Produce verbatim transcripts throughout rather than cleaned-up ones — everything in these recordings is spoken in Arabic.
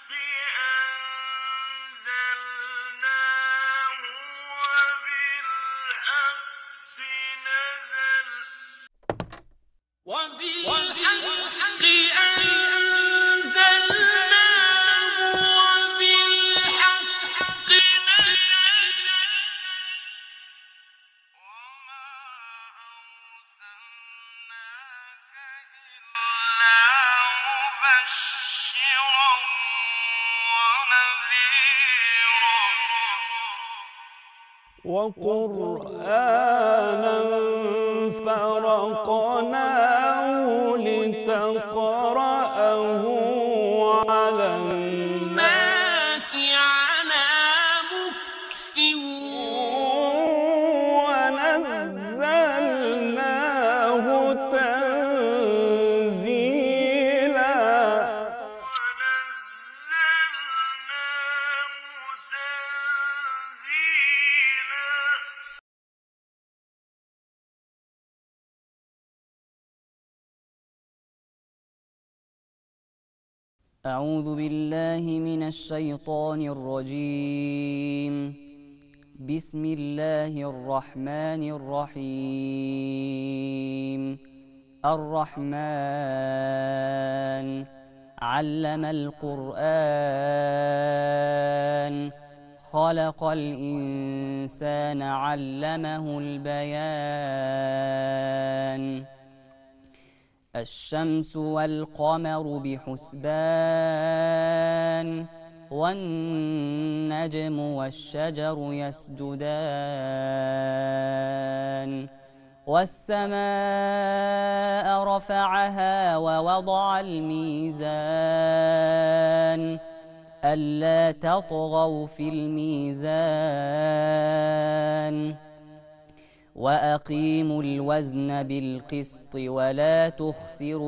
وبالحق أنزلناه وبالحق نزل وما أرسلناك إلا مبشرا ونذيرا وقرآنا فرقناه لتقرأه على الناس على مكث ونزلناه تنزيلا أعوذ بالله من الشيطان الرجيم. بسم الله الرحمن الرحيم. الرحمن علم القرآن خلق الإنسان علمه البيان. الشمس والقمر بحسبان والنجم والشجر يسجدان والسماء رفعها ووضع الميزان ألا تطغوا في الميزان وأقيموا الوزن بالقسط ولا تخسروا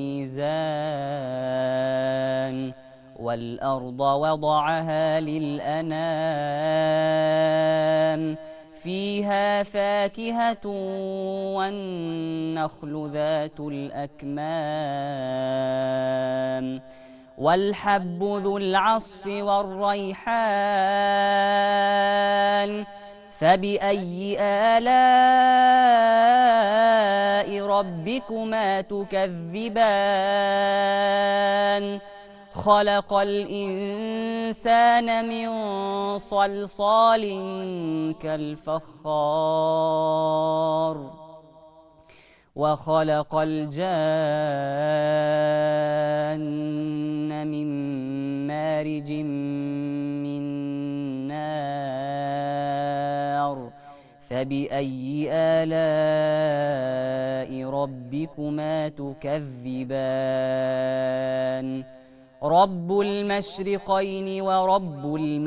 الميزان والأرض وضعها للأنام فيها فاكهة والنخل ذات الأكمام والحب ذو العصف والريحان فبأي آلاء ربكما تكذبان خلق الإنسان من صلصال كالفخار وخلق الجان من مارج من نار فبأي آلاء ربكما تكذبان رب المشرقين ورب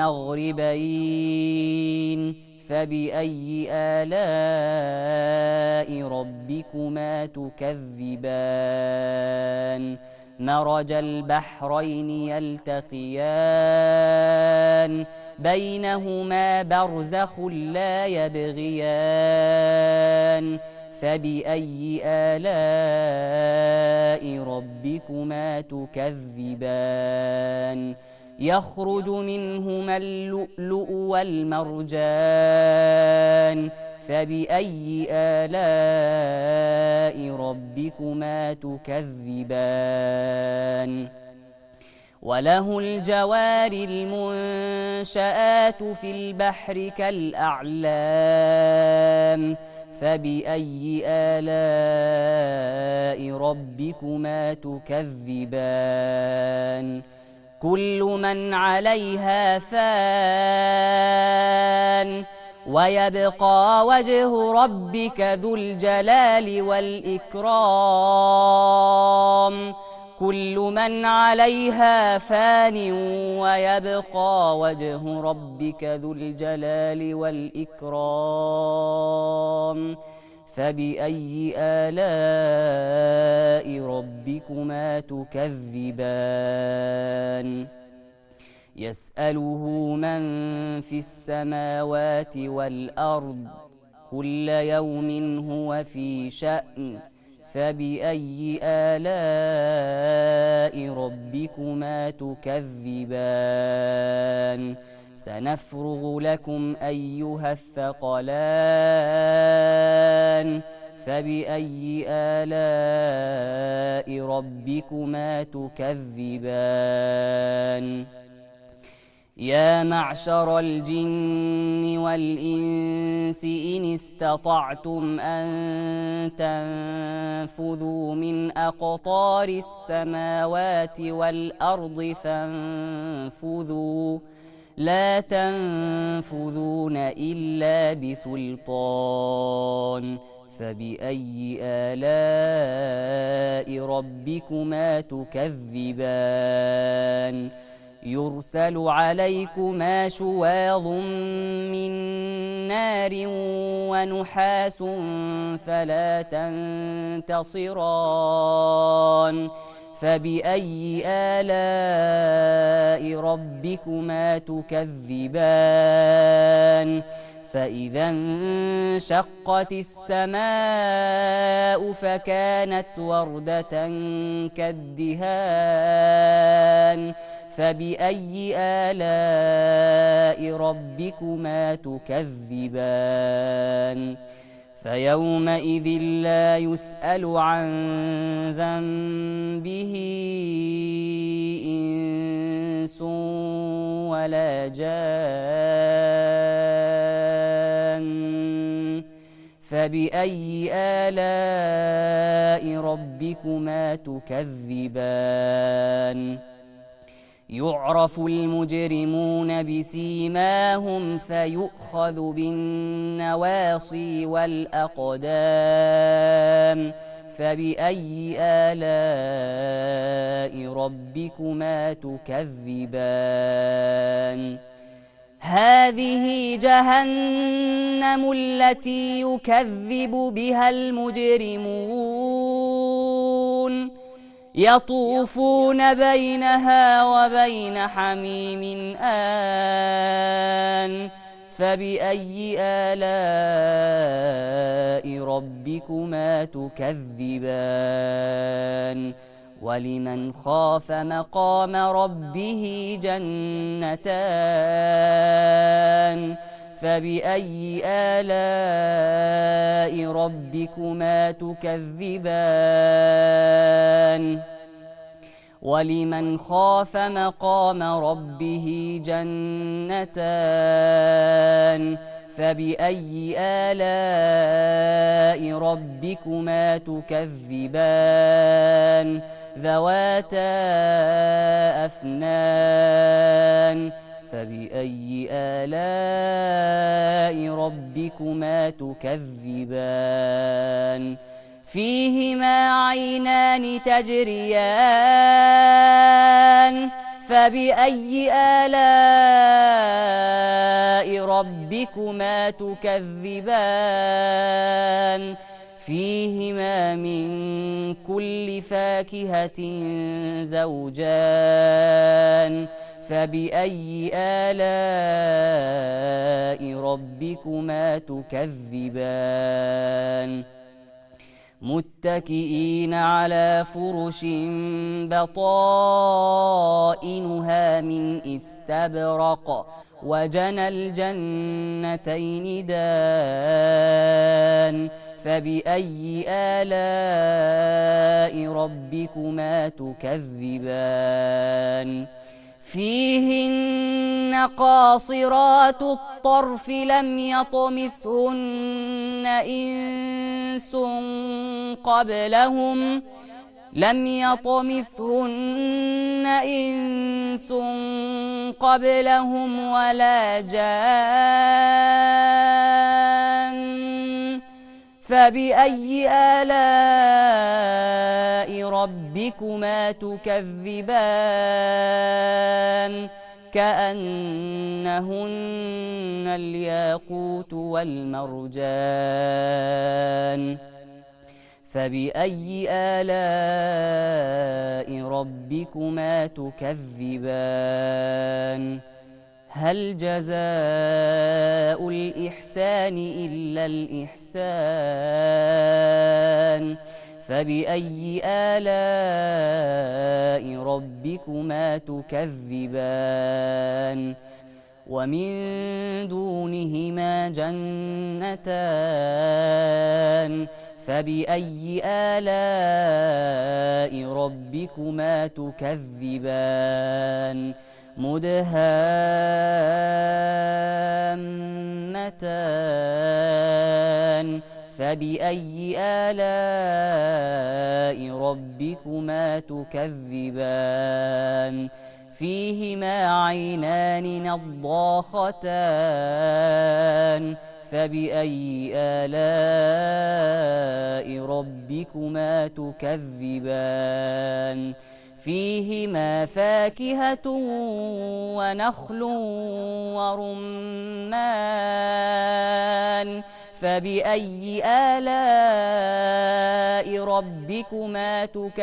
المغربين فبأي آلاء ربكما تكذبان مرج البحرين يلتقيان بينهما برزخ لا يبغيان فبأي آلاء ربكما تكذبان يخرج منهما اللؤلؤ والمرجان فبأي آلاء ربكما تكذبان وله الجوار المنشآت في البحر كالأعلام فبأي آلاء ربكما تكذبان كل من عليها فان ويبقى وجه ربك ذو الجلال والإكرام كل من عليها فان ويبقى وجه ربك ذو الجلال والإكرام فبأي آلاء ربكما تكذبان يسأله من في السماوات والأرض كل يوم هو في شأن فبأي آلاء ربكما ربكما تكذبان سنفرغ لكم أيها الثقلان فبأي آلاء ربكما تكذبان يا معشر الجن والإنس إن استطعتم أن تنفذوا من أقطار السماوات والأرض فانفذوا لا تنفذون إلا بسلطان فبأي آلاء ربكما تكذبان يرسل عليكما شواظ من نار ونحاس فلا تنتصران فبأي آلاء ربكما تكذبان فإذا انشقت السماء فكانت وردة كالدهان فبأي آلاء ربكما تكذبان فيومئذ لا يسأل عن ذنبه إنس ولا جان فبأي آلاء ربكما تكذبان يعرف المجرمون بسيماهم فيؤخذ بالنواصي والأقدام فبأي آلاء ربكما تكذبان هذه جهنم التي يكذب بها المجرمون يطوفون بينها وبين حميم آن فبأي آلاء ربكما تكذبان ولمن خاف مقام ربه جنتان فبأي آلاء ربكما تكذبان ولمن خاف مقام ربه جنتان فبأي آلاء ربكما تكذبان ذواتا أفنان فبأي آلاء ربكما تكذبان فيهما عينان تجريان فبأي آلاء ربكما تكذبان فيهما من كل فاكهة زوجان فبأي آلاء ربكما تكذبان متكئين على فرش بطائنها من استبرق وجنى الجنتين دان فبأي آلاء ربكما تكذبان فيهن قاصرات الطرف لم يطمثهن إنس قبلهم لم يطمثهن إنس قبلهم ولا جان فبأي آلاء ربكما تكذبان كأنهن الياقوت والمرجان فبأي آلاء ربكما تكذبان هل جزاء الإحسان إلا الإحسان فبأي آلاء ربكما تكذبان ومن دونهما جنتان فبأي آلاء ربكما تكذبان مدهامتان فبأي آلاء ربكما تكذبان فيهما عينان نضاختان فبأي آلاء ربكما تكذبان فيهما فاكهة ونخل ورمان فبأي آلاء ربكما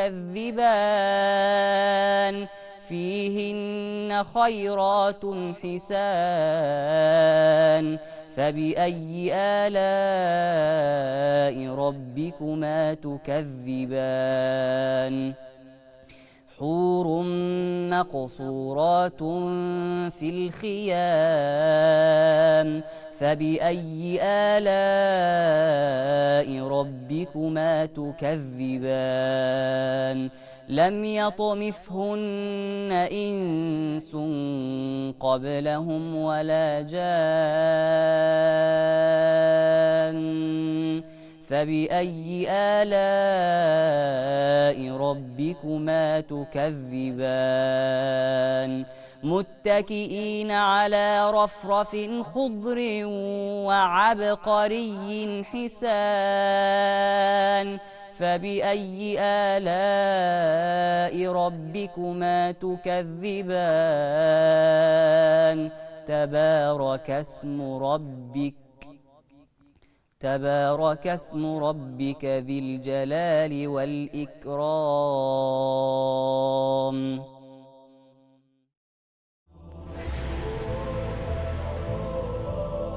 تكذبان فيهن خيرات حسان فبأي آلاء ربكما تكذبان حور مقصورات في الخيام فبأي آلاء ربكما تكذبان لم يطمثهن إنس قبلهم ولا جان فبأي آلاء ربكما تكذبان متكئين على رفرف خضر وعبقري حسان فبأي آلاء ربكما تكذبان تبارك اسم ربك تبارك اسم ربك ذي الجلال والإكرام